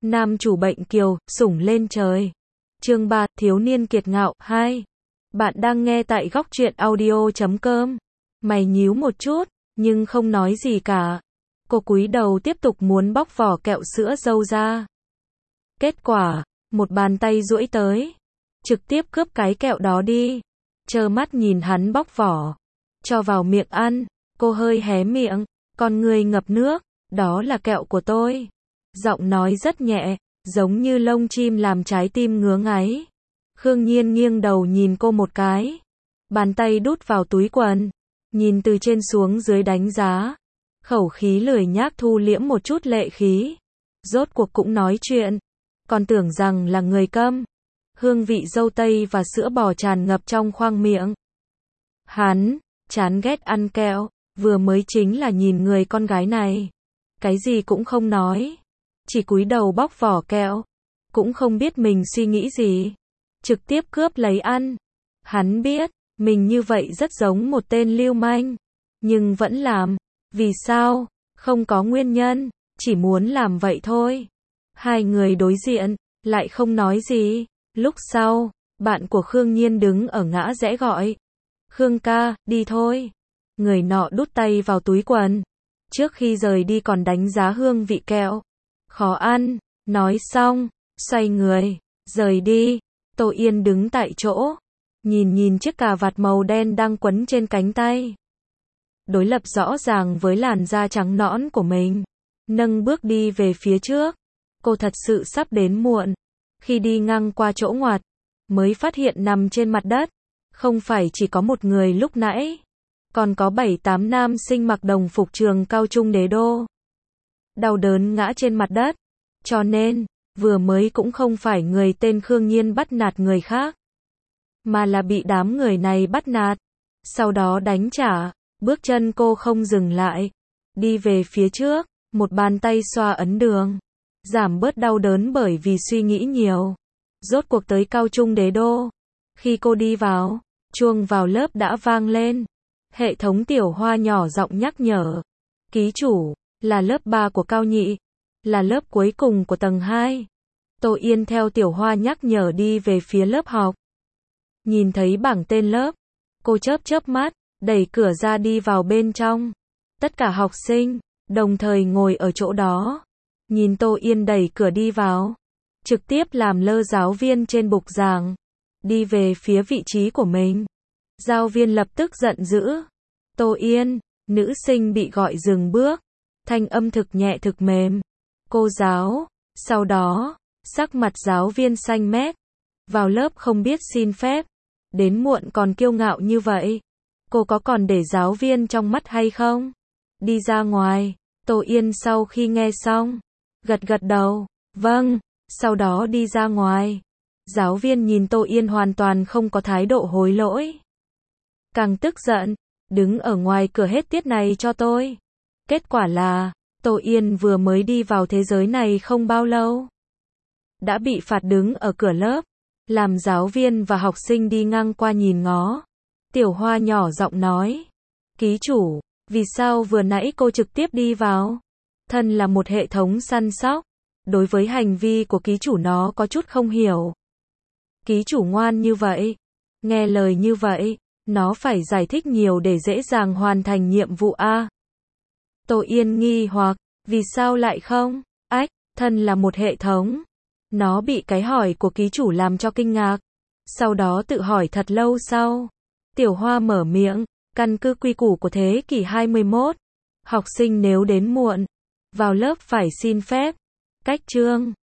Nam chủ bệnh kiều, sủng lên trời. Chương 3, thiếu niên kiệt ngạo, 2. Bạn đang nghe tại góc truyện audio.com. Mày nhíu một chút, nhưng không nói gì cả. Cô cúi đầu tiếp tục muốn bóc vỏ kẹo sữa dâu ra. Kết quả, một bàn tay duỗi tới, trực tiếp cướp cái kẹo đó đi. Trơ mắt nhìn hắn bóc vỏ, cho vào miệng ăn. Cô hơi hé miệng, con người ngập nước. Đó là kẹo của tôi. Giọng nói rất nhẹ, giống như lông chim làm trái tim ngứa ngáy. Khương Nhiên nghiêng đầu nhìn cô một cái. Bàn tay đút vào túi quần, nhìn từ trên xuống dưới đánh giá. Khẩu khí lười nhác thu liễm một chút lệ khí. Rốt cuộc cũng nói chuyện. Còn tưởng rằng là người câm. Hương vị dâu tây và sữa bò tràn ngập trong khoang miệng. Hắn chán ghét ăn kẹo, vừa mới chính là nhìn người con gái này. Cái gì cũng không nói, chỉ cúi đầu bóc vỏ kẹo, cũng không biết mình suy nghĩ gì, trực tiếp cướp lấy ăn. Hắn biết, mình như vậy rất giống một tên lưu manh, nhưng vẫn làm. Vì sao? Không có nguyên nhân, chỉ muốn làm vậy thôi. Hai người đối diện, lại không nói gì. Lúc sau, bạn của Khương Nhiên đứng ở ngã rẽ gọi. Khương ca, đi thôi. Người nọ đút tay vào túi quần. Trước khi rời đi còn đánh giá hương vị kẹo. Khó ăn. Nói xong, xoay người, rời đi. Tô Yên đứng tại chỗ, nhìn chiếc cà vạt màu đen đang quấn trên cánh tay. Đối lập rõ ràng với làn da trắng nõn của mình. Nâng bước đi về phía trước. Cô thật sự sắp đến muộn. Khi đi ngang qua chỗ ngoặt, mới phát hiện nằm trên mặt đất. Không phải chỉ có một người lúc nãy, còn có 7-8 nam sinh mặc đồng phục trường cao trung đế đô. Đau đớn ngã trên mặt đất. Cho nên, vừa mới cũng không phải người tên Khương Nhiên bắt nạt người khác, mà là bị đám người này bắt nạt. Sau đó đánh trả. Bước chân cô không dừng lại. Đi về phía trước, một bàn tay xoa ấn đường. Giảm bớt đau đớn bởi vì suy nghĩ nhiều. Rốt cuộc tới cao trung đế đô. Khi cô đi vào, chuông vào lớp đã vang lên. Hệ thống Tiểu Hoa nhỏ giọng nhắc nhở. Ký chủ, là lớp 3 của Cao Nhị. Là lớp cuối cùng của tầng 2. Tô Yên theo Tiểu Hoa nhắc nhở đi về phía lớp học. Nhìn thấy bảng tên lớp, cô chớp mắt, đẩy cửa ra đi vào bên trong. Tất cả học sinh, đồng thời ngồi ở chỗ đó. Nhìn Tô Yên đẩy cửa đi vào, trực tiếp làm lơ giáo viên trên bục giảng, đi về phía vị trí của mình. Giáo viên lập tức giận dữ. Tô Yên, nữ sinh bị gọi dừng bước. Thanh âm thực nhẹ thực mềm. Cô giáo. Sau đó, sắc mặt giáo viên xanh mét. Vào lớp không biết xin phép. Đến muộn còn kiêu ngạo như vậy. Cô có còn để giáo viên trong mắt hay không? Đi ra ngoài. Tô Yên sau khi nghe xong, gật đầu. Vâng. Sau đó đi ra ngoài. Giáo viên nhìn Tô Yên hoàn toàn không có thái độ hối lỗi. Càng tức giận. Đứng ở ngoài cửa hết tiết này cho tôi. Kết quả là, Tô Yên vừa mới đi vào thế giới này không bao lâu, đã bị phạt đứng ở cửa lớp. Làm giáo viên và học sinh đi ngang qua nhìn ngó. Tiểu Hoa nhỏ giọng nói. Ký chủ, vì sao vừa nãy cô trực tiếp đi vào? Thân là một hệ thống săn sóc, đối với hành vi của ký chủ nó có chút không hiểu. Ký chủ ngoan như vậy, nghe lời như vậy, nó phải giải thích nhiều để dễ dàng hoàn thành nhiệm vụ a. Tô Yên nghi hoặc, vì sao lại không? Ách, thân là một hệ thống. Nó bị cái hỏi của ký chủ làm cho kinh ngạc. Sau đó tự hỏi thật lâu sau. Tiểu Hoa mở miệng, căn cứ quy củ của thế kỷ 21. Học sinh nếu đến muộn, vào lớp phải xin phép. Cách chương.